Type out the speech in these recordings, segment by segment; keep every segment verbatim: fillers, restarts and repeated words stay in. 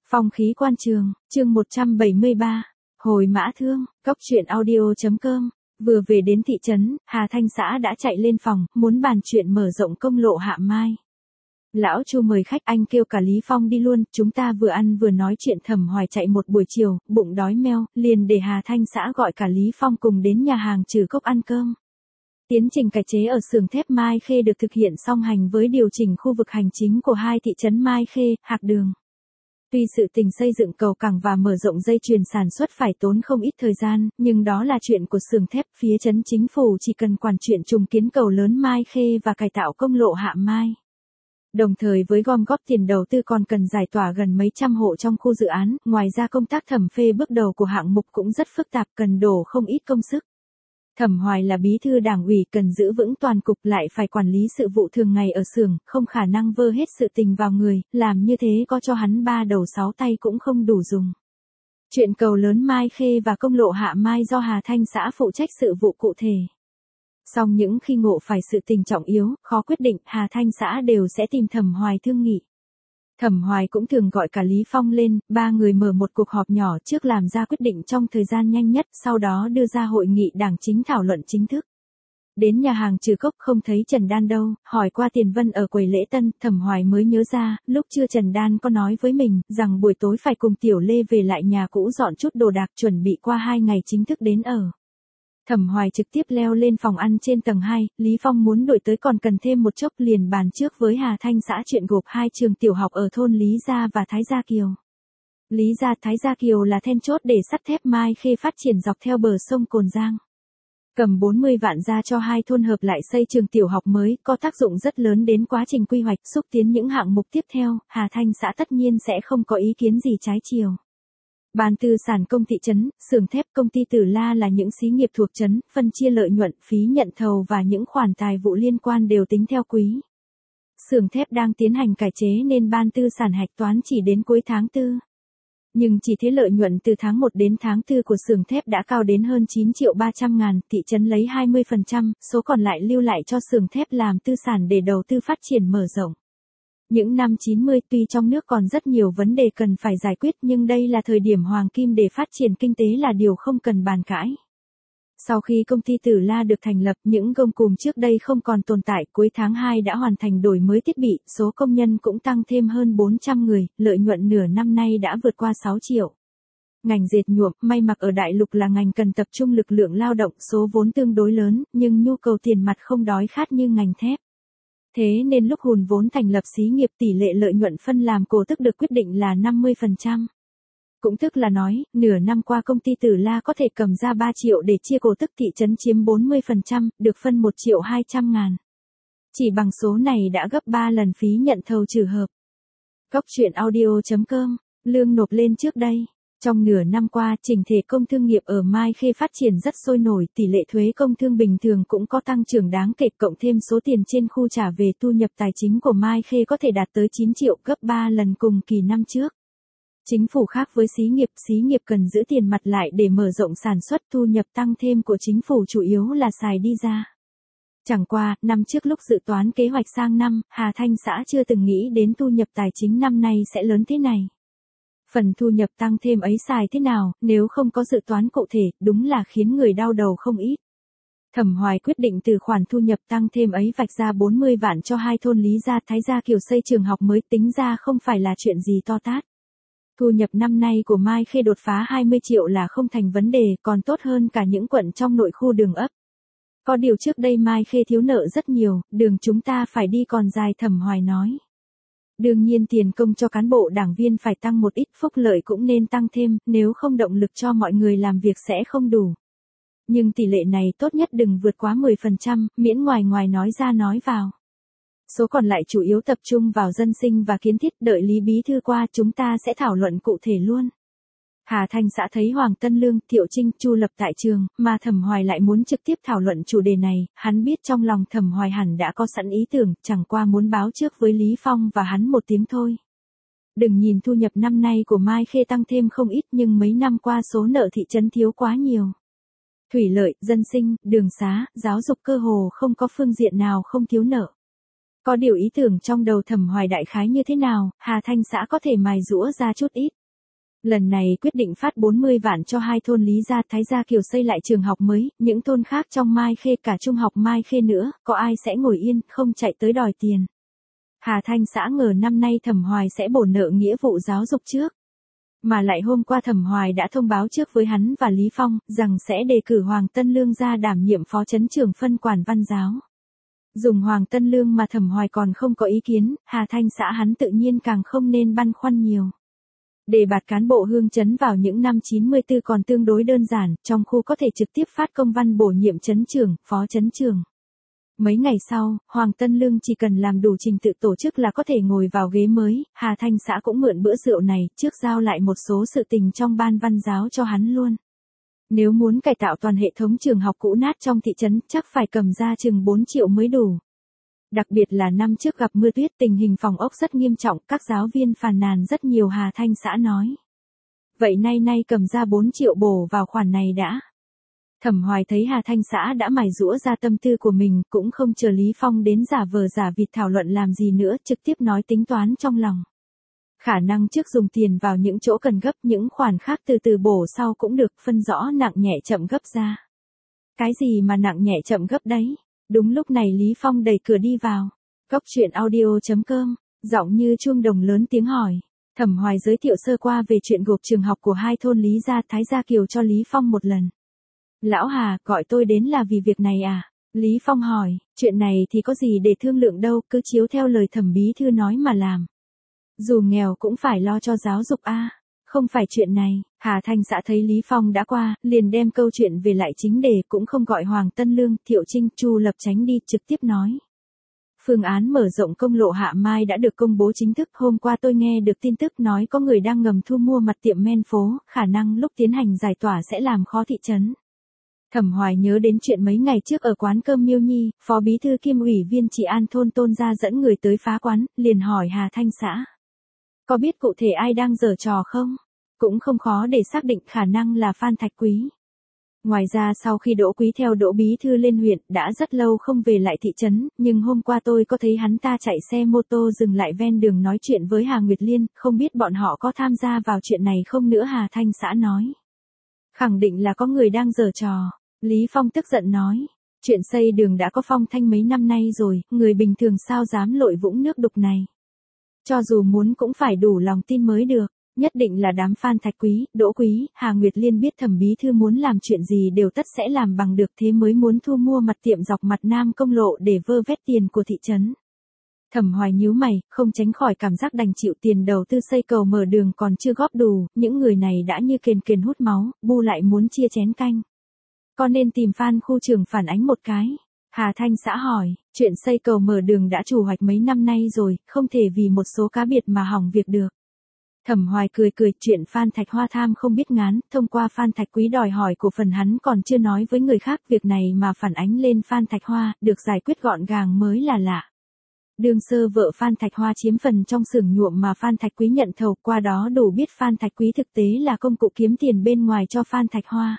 Phong khí quan trường, chương một trăm bảy mươi ba, hồi mã thương, cốc truyện audio chấm com. Vừa về đến thị trấn, Hà Thanh xã đã chạy lên phòng, muốn bàn chuyện mở rộng công lộ Hạ Mai. Lão Chu mời khách, anh kêu cả Lý Phong đi luôn, chúng ta vừa ăn vừa nói chuyện. Thẩm Hoài chạy một buổi chiều, bụng đói meo, liền để Hà Thanh xã gọi cả Lý Phong cùng đến nhà hàng Trừ Cốc ăn cơm. Tiến trình cải chế ở xưởng thép Mai Khê được thực hiện song hành với điều chỉnh khu vực hành chính của hai thị trấn Mai Khê, Hạc Đường. Tuy sự tình xây dựng cầu cảng và mở rộng dây chuyền sản xuất phải tốn không ít thời gian, nhưng đó là chuyện của xưởng thép, phía trấn chính phủ chỉ cần quản chuyện trùng kiến cầu lớn Mai Khê và cải tạo công lộ Hạ Mai. Đồng thời với gom góp tiền đầu tư còn cần giải tỏa gần mấy trăm hộ trong khu dự án, ngoài ra công tác thẩm phê bước đầu của hạng mục cũng rất phức tạp, cần đổ không ít công sức. Thẩm Hoài là bí thư đảng ủy, cần giữ vững toàn cục, lại phải quản lý sự vụ thường ngày ở xưởng, không khả năng vơ hết sự tình vào người, làm như thế có cho hắn ba đầu sáu tay cũng không đủ dùng. Chuyện cầu lớn Mai Khê và công lộ Hạ Mai do Hà Thanh xã phụ trách sự vụ cụ thể. Song những khi ngộ phải sự tình trọng yếu, khó quyết định, Hà Thanh xã đều sẽ tìm Thẩm Hoài thương nghị. Thẩm Hoài cũng thường gọi cả Lý Phong lên, ba người mở một cuộc họp nhỏ trước làm ra quyết định trong thời gian nhanh nhất, sau đó đưa ra hội nghị đảng chính thảo luận chính thức. Đến nhà hàng Trừ Cốc không thấy Trần Đan đâu, hỏi qua Tiền Vân ở quầy lễ tân, Thẩm Hoài mới nhớ ra, lúc trưa Trần Đan có nói với mình, rằng buổi tối phải cùng Tiểu Lê về lại nhà cũ dọn chút đồ đạc chuẩn bị qua hai ngày chính thức đến ở. Thẩm Hoài trực tiếp leo lên phòng ăn trên tầng hai, Lý Phong muốn đổi tới còn cần thêm một chốc, liền bàn trước với Hà Thanh xã chuyện gộp hai trường tiểu học ở thôn Lý Gia và Thái Gia Kiều. Lý Gia, Thái Gia Kiều là then chốt để sắt thép Mai Khê phát triển dọc theo bờ sông Cồn Giang. Cầm bốn mươi vạn ra cho hai thôn hợp lại xây trường tiểu học mới, có tác dụng rất lớn đến quá trình quy hoạch, xúc tiến những hạng mục tiếp theo, Hà Thanh xã tất nhiên sẽ không có ý kiến gì trái chiều. Ban tư sản công thị trấn, xưởng thép công ty Tử La là những xí nghiệp thuộc trấn, phân chia lợi nhuận, phí nhận thầu và những khoản tài vụ liên quan đều tính theo quý. Xưởng thép đang tiến hành cải chế nên ban tư sản hạch toán chỉ đến cuối tháng tư. Nhưng chỉ thế lợi nhuận từ tháng một đến tháng tư của xưởng thép đã cao đến hơn chín triệu ba trăm ngàn, thị trấn lấy hai mươi phần trăm, số còn lại lưu lại cho xưởng thép làm tư sản để đầu tư phát triển mở rộng. Những năm chín mươi tuy trong nước còn rất nhiều vấn đề cần phải giải quyết, nhưng đây là thời điểm hoàng kim để phát triển kinh tế là điều không cần bàn cãi. Sau khi công ty Tử La được thành lập, những gông cùm trước đây không còn tồn tại, cuối tháng hai đã hoàn thành đổi mới thiết bị, số công nhân cũng tăng thêm hơn bốn trăm người, lợi nhuận nửa năm nay đã vượt qua sáu triệu. Ngành dệt nhuộm, may mặc ở đại lục là ngành cần tập trung lực lượng lao động, số vốn tương đối lớn, nhưng nhu cầu tiền mặt không đói khát như ngành thép. Thế nên lúc hùn vốn thành lập xí nghiệp, tỷ lệ lợi nhuận phân làm cổ tức được quyết định là năm mươi phần trăm. Cũng tức là nói, nửa năm qua công ty Tử La có thể cầm ra ba triệu để chia cổ tức, thị trấn chiếm bốn mươi phần trăm, được phân một triệu hai trăm ngàn. Chỉ bằng số này đã gấp ba lần phí nhận thầu trừ hợp. Cốc truyện audio chấm com, lương nộp lên trước đây. Trong nửa năm qua, chỉnh thể công thương nghiệp ở Mai Khê phát triển rất sôi nổi, tỷ lệ thuế công thương bình thường cũng có tăng trưởng đáng kể, cộng thêm số tiền trên khu trả về, thu nhập tài chính của Mai Khê có thể đạt tới chín triệu, gấp ba lần cùng kỳ năm trước. Chính phủ khác với xí nghiệp, xí nghiệp cần giữ tiền mặt lại để mở rộng sản xuất, thu nhập tăng thêm của chính phủ chủ yếu là xài đi ra. Chẳng qua, năm trước lúc dự toán kế hoạch sang năm, Hà Thanh xã chưa từng nghĩ đến thu nhập tài chính năm nay sẽ lớn thế này. Phần thu nhập tăng thêm ấy xài thế nào, nếu không có dự toán cụ thể, đúng là khiến người đau đầu không ít. Thẩm Hoài quyết định từ khoản thu nhập tăng thêm ấy vạch ra bốn mươi vạn cho hai thôn Lý Gia, Thái Gia Kiều xây trường học mới, tính ra không phải là chuyện gì to tát. Thu nhập năm nay của Mai Khê đột phá hai mươi triệu là không thành vấn đề, còn tốt hơn cả những quận trong nội khu đường ấp. Có điều trước đây Mai Khê thiếu nợ rất nhiều, đường chúng ta phải đi còn dài, Thẩm Hoài nói. Đương nhiên tiền công cho cán bộ đảng viên phải tăng một ít, phúc lợi cũng nên tăng thêm, nếu không động lực cho mọi người làm việc sẽ không đủ. Nhưng tỷ lệ này tốt nhất đừng vượt quá mười phần trăm, miễn ngoài ngoài nói ra nói vào. Số còn lại chủ yếu tập trung vào dân sinh và kiến thiết, đợi Lý Bí Thư qua chúng ta sẽ thảo luận cụ thể luôn. Hà Thanh xã thấy Hoàng Tân Lương, Thiệu Trinh, Chu Lập tại trường, mà Thẩm Hoài lại muốn trực tiếp thảo luận chủ đề này, hắn biết trong lòng Thẩm Hoài hẳn đã có sẵn ý tưởng, chẳng qua muốn báo trước với Lý Phong và hắn một tiếng thôi. Đừng nhìn thu nhập năm nay của Mai Khê tăng thêm không ít, nhưng mấy năm qua số nợ thị trấn thiếu quá nhiều. Thủy lợi, dân sinh, đường xá, giáo dục cơ hồ không có phương diện nào không thiếu nợ. Có điều ý tưởng trong đầu Thẩm Hoài đại khái như thế nào, Hà Thanh xã có thể mài giũa ra chút ít. Lần này quyết định phát bốn mươi vạn cho hai thôn Lý Gia Thái Gia Kiều xây lại trường học mới, những thôn khác trong Mai Khê cả trung học Mai Khê nữa, có ai sẽ ngồi yên, không chạy tới đòi tiền. Hà Thanh xã ngờ năm nay Thẩm Hoài sẽ bổ nợ nghĩa vụ giáo dục trước. Mà lại hôm qua Thẩm Hoài đã thông báo trước với hắn và Lý Phong, rằng sẽ đề cử Hoàng Tân Lương ra đảm nhiệm phó trấn trưởng phân quản văn giáo. Dùng Hoàng Tân Lương mà Thẩm Hoài còn không có ý kiến, Hà Thanh xã hắn tự nhiên càng không nên băn khoăn nhiều. Đề bạt cán bộ hương trấn vào những năm chín mươi tư còn tương đối đơn giản, trong khu có thể trực tiếp phát công văn bổ nhiệm trấn trưởng, phó trấn trưởng. Mấy ngày sau, Hoàng Tân Lương chỉ cần làm đủ trình tự tổ chức là có thể ngồi vào ghế mới, Hà Thanh xã cũng mượn bữa rượu này, trước giao lại một số sự tình trong ban văn giáo cho hắn luôn. Nếu muốn cải tạo toàn hệ thống trường học cũ nát trong thị trấn, chắc phải cầm ra chừng bốn triệu mới đủ. Đặc biệt là năm trước gặp mưa tuyết, tình hình phòng ốc rất nghiêm trọng, các giáo viên phàn nàn rất nhiều, Hà Thanh xã nói. Vậy nay nay cầm ra bốn triệu bổ vào khoản này đã. Thẩm Hoài thấy Hà Thanh xã đã mài giũa ra tâm tư của mình, cũng không chờ Lý Phong đến giả vờ giả vịt thảo luận làm gì nữa, trực tiếp nói tính toán trong lòng. Khả năng trước dùng tiền vào những chỗ cần gấp, những khoản khác từ từ bổ sau cũng được, phân rõ nặng nhẹ chậm gấp ra. Cái gì mà nặng nhẹ chậm gấp đấy? Đúng lúc này Lý Phong đẩy cửa đi vào. Góc chuyện audio chấm com, giọng như chuông đồng lớn tiếng hỏi. Thẩm Hoài giới thiệu sơ qua về chuyện gộp trường học của hai thôn Lý Gia Thái Gia Kiều cho Lý Phong một lần. Lão Hà, gọi tôi đến là vì việc này à? Lý Phong hỏi, chuyện này thì có gì để thương lượng đâu, cứ chiếu theo lời Thẩm bí thư nói mà làm. Dù nghèo cũng phải lo cho giáo dục a. À. Không phải chuyện này. Hà Thanh xã thấy Lý Phong đã qua, liền đem câu chuyện về lại chính đề, cũng không gọi Hoàng Tân Lương, Thiệu Trinh, Chu Lập Chánh đi, trực tiếp nói. Phương án mở rộng công lộ Hạ Mai đã được công bố chính thức, hôm qua tôi nghe được tin tức nói có người đang ngầm thu mua mặt tiệm men phố, khả năng lúc tiến hành giải tỏa sẽ làm khó thị trấn. Thẩm Hoài nhớ đến chuyện mấy ngày trước ở quán cơm Miêu Nhi, phó bí thư kiêm ủy viên Trị An thôn Tôn Gia dẫn người tới phá quán, liền hỏi Hà Thanh xã. Có biết cụ thể ai đang giở trò không? Cũng không khó để xác định, khả năng là Phan Thạch Quý. Ngoài ra sau khi Đỗ Quý theo Đỗ bí thư lên huyện, đã rất lâu không về lại thị trấn, nhưng hôm qua tôi có thấy hắn ta chạy xe mô tô dừng lại ven đường nói chuyện với Hà Nguyệt Liên, không biết bọn họ có tham gia vào chuyện này không nữa, Hà Thanh xã nói. Khẳng định là có người đang giở trò. Lý Phong tức giận nói. Chuyện xây đường đã có phong thanh mấy năm nay rồi, người bình thường sao dám lội vũng nước đục này. Cho dù muốn cũng phải đủ lòng tin mới được. Nhất định là đám Phan Thạch Quý, Đỗ Quý, Hà Nguyệt Liên biết Thẩm bí thư muốn làm chuyện gì đều tất sẽ làm bằng được, thế mới muốn thu mua mặt tiệm dọc mặt Nam Công lộ để vơ vét tiền của thị trấn. Thẩm Hoài nhíu mày, không tránh khỏi cảm giác đành chịu tiền đầu tư xây cầu mở đường còn chưa góp đủ, những người này đã như kền kền hút máu, bu lại muốn chia chén canh. Có nên tìm Phan khu trưởng phản ánh một cái? Hà Thanh xã hỏi, chuyện xây cầu mở đường đã chủ hoạch mấy năm nay rồi, không thể vì một số cá biệt mà hỏng việc được. Thẩm Hoài cười cười, chuyện Phan Thạch Hoa tham không biết ngán, thông qua Phan Thạch Quý đòi hỏi cổ phần hắn còn chưa nói với người khác, việc này mà phản ánh lên Phan Thạch Hoa, được giải quyết gọn gàng mới là lạ. Đương sơ vợ Phan Thạch Hoa chiếm phần trong xưởng nhuộm mà Phan Thạch Quý nhận thầu, qua đó đủ biết Phan Thạch Quý thực tế là công cụ kiếm tiền bên ngoài cho Phan Thạch Hoa.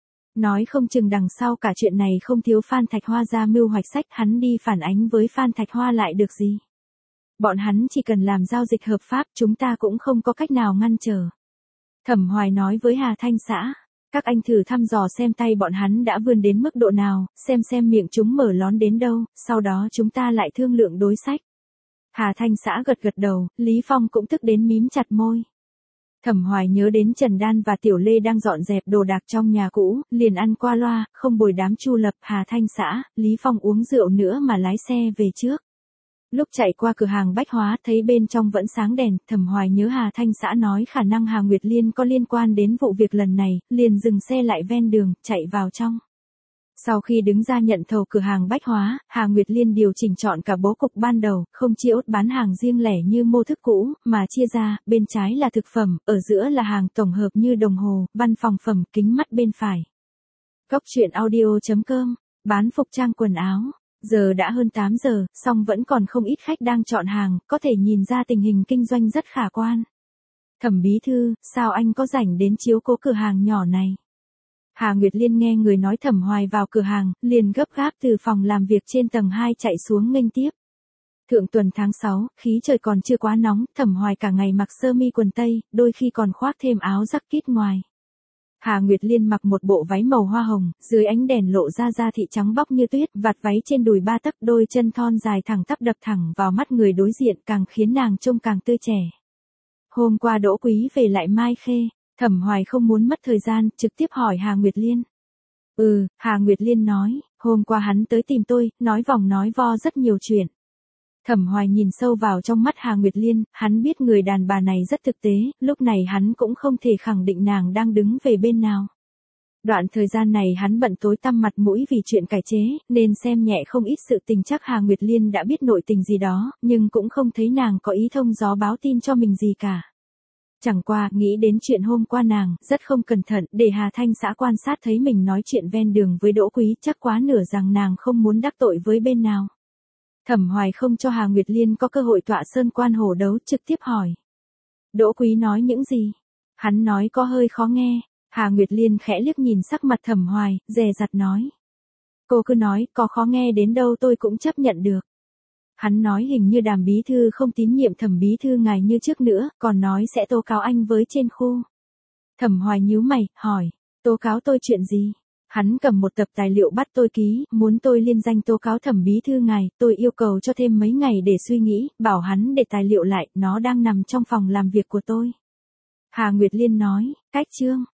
Nói không chừng đằng sau cả chuyện này không thiếu Phan Thạch Hoa ra mưu hoạch sách, hắn đi phản ánh với Phan Thạch Hoa lại được gì. Bọn hắn chỉ cần làm giao dịch hợp pháp, chúng ta cũng không có cách nào ngăn trở. Thẩm Hoài nói với Hà Thanh xã, các anh thử thăm dò xem tay bọn hắn đã vươn đến mức độ nào, xem xem miệng chúng mở lón đến đâu, sau đó chúng ta lại thương lượng đối sách. Hà Thanh xã gật gật đầu, Lý Phong cũng tức đến mím chặt môi. Thẩm Hoài nhớ đến Trần Đan và Tiểu Lê đang dọn dẹp đồ đạc trong nhà cũ, liền ăn qua loa, không bồi đám Chu Lập, Hà Thanh xã, Lý Phong uống rượu nữa mà lái xe về trước. Lúc chạy qua cửa hàng bách hóa thấy bên trong vẫn sáng đèn, Thẩm Hoài nhớ Hà Thanh xã nói khả năng Hà Nguyệt Liên có liên quan đến vụ việc lần này, liền dừng xe lại ven đường, chạy vào trong. Sau khi đứng ra nhận thầu cửa hàng bách hóa, Hà Nguyệt Liên điều chỉnh chọn cả bố cục ban đầu, không chia ốt bán hàng riêng lẻ như mô thức cũ, mà chia ra, bên trái là thực phẩm, ở giữa là hàng tổng hợp như đồng hồ, văn phòng phẩm, kính mắt bên phải. Góc chuyện audio chấm com, bán phục trang quần áo. Giờ đã hơn tám giờ, song vẫn còn không ít khách đang chọn hàng, có thể nhìn ra tình hình kinh doanh rất khả quan. Thẩm bí thư, sao anh có rảnh đến chiếu cố cửa hàng nhỏ này? Hà Nguyệt Liên nghe người nói Thẩm Hoài vào cửa hàng, liền gấp gáp từ phòng làm việc trên tầng hai chạy xuống nghênh tiếp. Thượng tuần tháng sáu, khí trời còn chưa quá nóng, Thẩm Hoài cả ngày mặc sơ mi quần tây, đôi khi còn khoác thêm áo rắc kít ngoài. Hà Nguyệt Liên mặc một bộ váy màu hoa hồng, dưới ánh đèn lộ ra da thịt trắng bóc như tuyết, vạt váy trên đùi ba tấc, đôi chân thon dài thẳng tắp đập thẳng vào mắt người đối diện, càng khiến nàng trông càng tươi trẻ. Hôm qua Đỗ Quý về lại Mai Khê, Thẩm Hoài không muốn mất thời gian, trực tiếp hỏi Hà Nguyệt Liên. Ừ, Hà Nguyệt Liên nói, hôm qua hắn tới tìm tôi, nói vòng nói vo rất nhiều chuyện. Thẩm Hoài nhìn sâu vào trong mắt Hà Nguyệt Liên, hắn biết người đàn bà này rất thực tế, lúc này hắn cũng không thể khẳng định nàng đang đứng về bên nào. Đoạn thời gian này hắn bận tối tăm mặt mũi vì chuyện cải chế, nên xem nhẹ không ít sự tình, chắc Hà Nguyệt Liên đã biết nội tình gì đó, nhưng cũng không thấy nàng có ý thông gió báo tin cho mình gì cả. Chẳng qua, nghĩ đến chuyện hôm qua nàng, rất không cẩn thận, để Hà Thanh xã quan sát thấy mình nói chuyện ven đường với Đỗ Quý, chắc quá nửa rằng nàng không muốn đắc tội với bên nào. Thẩm Hoài không cho Hà Nguyệt Liên có cơ hội tọa sơn quan hổ đấu, trực tiếp hỏi. Đỗ Quý nói những gì? Hắn nói có hơi khó nghe. Hà Nguyệt Liên khẽ liếc nhìn sắc mặt Thẩm Hoài, dè dặt nói. Cô cứ nói, có khó nghe đến đâu tôi cũng chấp nhận được. Hắn nói hình như Đàm bí thư không tín nhiệm Thẩm bí thư ngài như trước nữa, còn nói sẽ tố cáo anh với trên khu. Thẩm Hoài nhíu mày, hỏi, tố cáo tôi chuyện gì? Hắn cầm một tập tài liệu bắt tôi ký, muốn tôi liên danh tố cáo Thẩm bí thư ngài, tôi yêu cầu cho thêm mấy ngày để suy nghĩ, bảo hắn để tài liệu lại, nó đang nằm trong phòng làm việc của tôi. Hà Nguyệt Liên nói, cách chương.